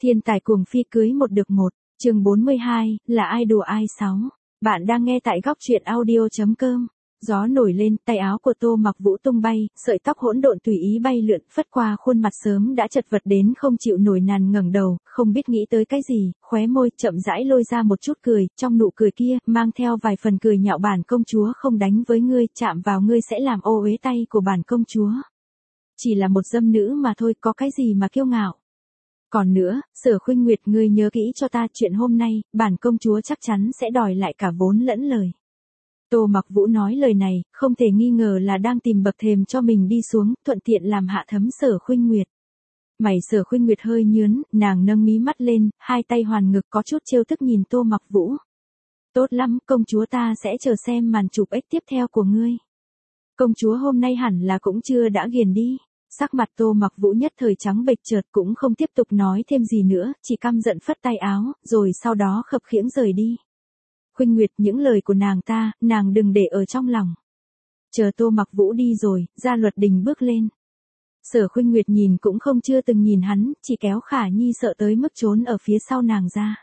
Thiên tài cuồng phi cưới một được một, chương 42, là ai đùa ai 6. Bạn đang nghe tại góc truyện audio.com. Gió nổi lên, tay áo của Tô Mặc Vũ tung bay, sợi tóc hỗn độn tùy ý bay lượn, phất qua khuôn mặt sớm đã chật vật đến không chịu nổi, nàng ngẩng đầu, không biết nghĩ tới cái gì, khóe môi chậm rãi lôi ra một chút cười, trong nụ cười kia mang theo vài phần cười nhạo, bản công chúa không đánh với ngươi, chạm vào ngươi sẽ làm ô uế tay của bản công chúa. Chỉ là một dâm nữ mà thôi, có cái gì mà kiêu ngạo. Còn nữa, Sở Khuynh Nguyệt, ngươi nhớ kỹ cho ta, chuyện hôm nay, bản công chúa chắc chắn sẽ đòi lại cả vốn lẫn lời. Tô Mặc Vũ nói lời này, không thể nghi ngờ là đang tìm bậc thềm cho mình đi xuống, thuận tiện làm hạ thấm Sở Khuynh Nguyệt. Mày Sở Khuynh Nguyệt hơi nhướng, nàng nâng mí mắt lên, hai tay hoàn ngực có chút trêu tức nhìn Tô Mặc Vũ. Tốt lắm, công chúa, ta sẽ chờ xem màn chụp ếch tiếp theo của ngươi. Công chúa hôm nay hẳn là cũng chưa đã ghiền đi. Sắc mặt Tô Mặc Vũ nhất thời trắng bệch, chợt cũng không tiếp tục nói thêm gì nữa, chỉ căm giận phất tay áo, rồi sau đó khập khiễng rời đi. Khuynh Nguyệt, những lời của nàng đừng để ở trong lòng. Chờ Tô Mặc Vũ đi rồi, Gia Luật Đình bước lên. Sở Khuynh Nguyệt nhìn cũng chưa từng nhìn hắn, chỉ kéo Khả Nhi sợ tới mức trốn ở phía sau nàng ra.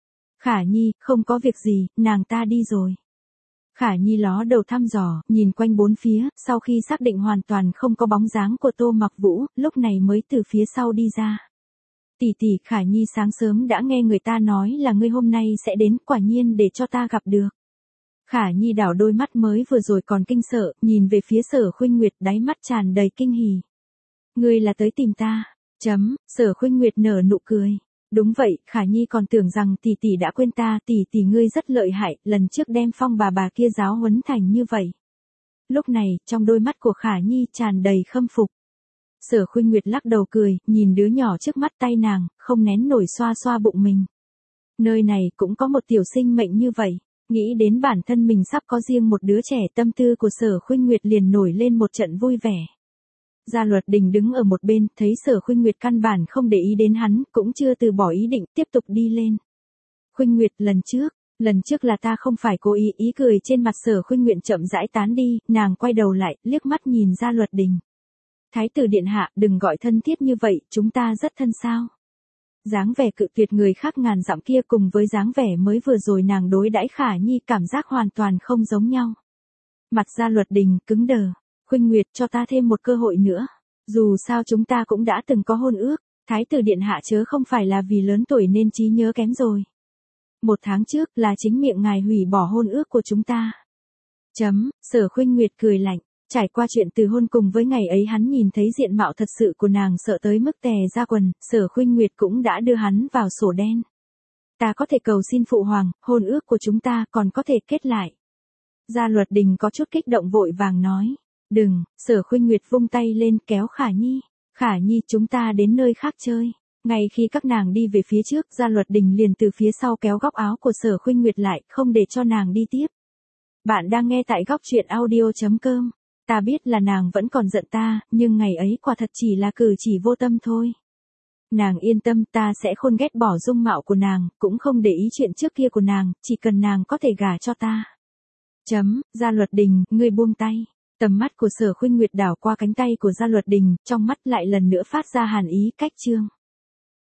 Khả Nhi, không có việc gì, nàng ta đi rồi. Khả Nhi ló đầu thăm dò, nhìn quanh bốn phía, sau khi xác định hoàn toàn không có bóng dáng của Tô Mặc Vũ, lúc này mới từ phía sau đi ra. Tỷ tỷ, Khả Nhi sáng sớm đã nghe người ta nói là ngươi hôm nay sẽ đến, quả nhiên để cho ta gặp được. Khả Nhi đảo đôi mắt mới vừa rồi còn kinh sợ, nhìn về phía Sở Khuynh Nguyệt, đáy mắt tràn đầy kinh hỉ. Ngươi là tới tìm ta? Sở Khuynh Nguyệt nở nụ cười. Đúng vậy, Khả Nhi còn tưởng rằng tỷ tỷ đã quên ta, tỷ tỷ ngươi rất lợi hại, lần trước đem Phong bà kia giáo huấn thành như vậy. Lúc này, trong đôi mắt của Khả Nhi tràn đầy khâm phục. Sở Khuynh Nguyệt lắc đầu cười, nhìn đứa nhỏ trước mắt tay nàng, không nén nổi xoa xoa bụng mình. Nơi này cũng có một tiểu sinh mệnh như vậy, nghĩ đến bản thân mình sắp có riêng một đứa trẻ, tâm tư của Sở Khuynh Nguyệt liền nổi lên một trận vui vẻ. Gia Luật Đình đứng ở một bên, thấy Sở Khuynh Nguyệt căn bản không để ý đến hắn, cũng chưa từ bỏ ý định, tiếp tục đi lên. Khuynh Nguyệt, lần trước là ta không phải cố ý. Ý cười trên mặt Sở Khuynh Nguyệt chậm rãi tán đi, nàng quay đầu lại, liếc mắt nhìn Gia Luật Đình. Thái tử điện hạ, đừng gọi thân thiết như vậy, chúng ta rất thân sao? Dáng vẻ cự tuyệt người khác ngàn dặm kia cùng với dáng vẻ mới vừa rồi nàng đối đãi Khả Nhi cảm giác hoàn toàn không giống nhau. Mặt Gia Luật Đình cứng đờ. Khuynh Nguyệt, cho ta thêm một cơ hội nữa. Dù sao chúng ta cũng đã từng có hôn ước, Thái tử điện hạ chớ không phải là vì lớn tuổi nên trí nhớ kém rồi. 1 tháng trước là chính miệng ngài hủy bỏ hôn ước của chúng ta. Sở Khuynh Nguyệt cười lạnh, trải qua chuyện từ hôn cùng với ngày ấy hắn nhìn thấy diện mạo thật sự của nàng, sợ tới mức tè ra quần, Sở Khuynh Nguyệt cũng đã đưa hắn vào sổ đen. Ta có thể cầu xin phụ hoàng, hôn ước của chúng ta còn có thể kết lại. Gia Luật Đình có chút kích động vội vàng nói. Đừng, Sở Khuynh Nguyệt vung tay lên kéo Khả Nhi. Khả Nhi, chúng ta đến nơi khác chơi. Ngay khi các nàng đi về phía trước, Gia Luật Đình liền từ phía sau kéo góc áo của Sở Khuynh Nguyệt lại, không để cho nàng đi tiếp. Bạn đang nghe tại góc truyện audio.com. Ta biết là nàng vẫn còn giận ta, nhưng ngày ấy quả thật chỉ là cử chỉ vô tâm thôi. Nàng yên tâm, ta sẽ khôn ghét bỏ dung mạo của nàng, cũng không để ý chuyện trước kia của nàng, chỉ cần nàng có thể gả cho ta. Gia Luật Đình, ngươi buông tay. Tầm mắt của Sở Khuynh Nguyệt đảo qua cánh tay của Gia Luật Đình, trong mắt lại lần nữa phát ra hàn ý, cách chương.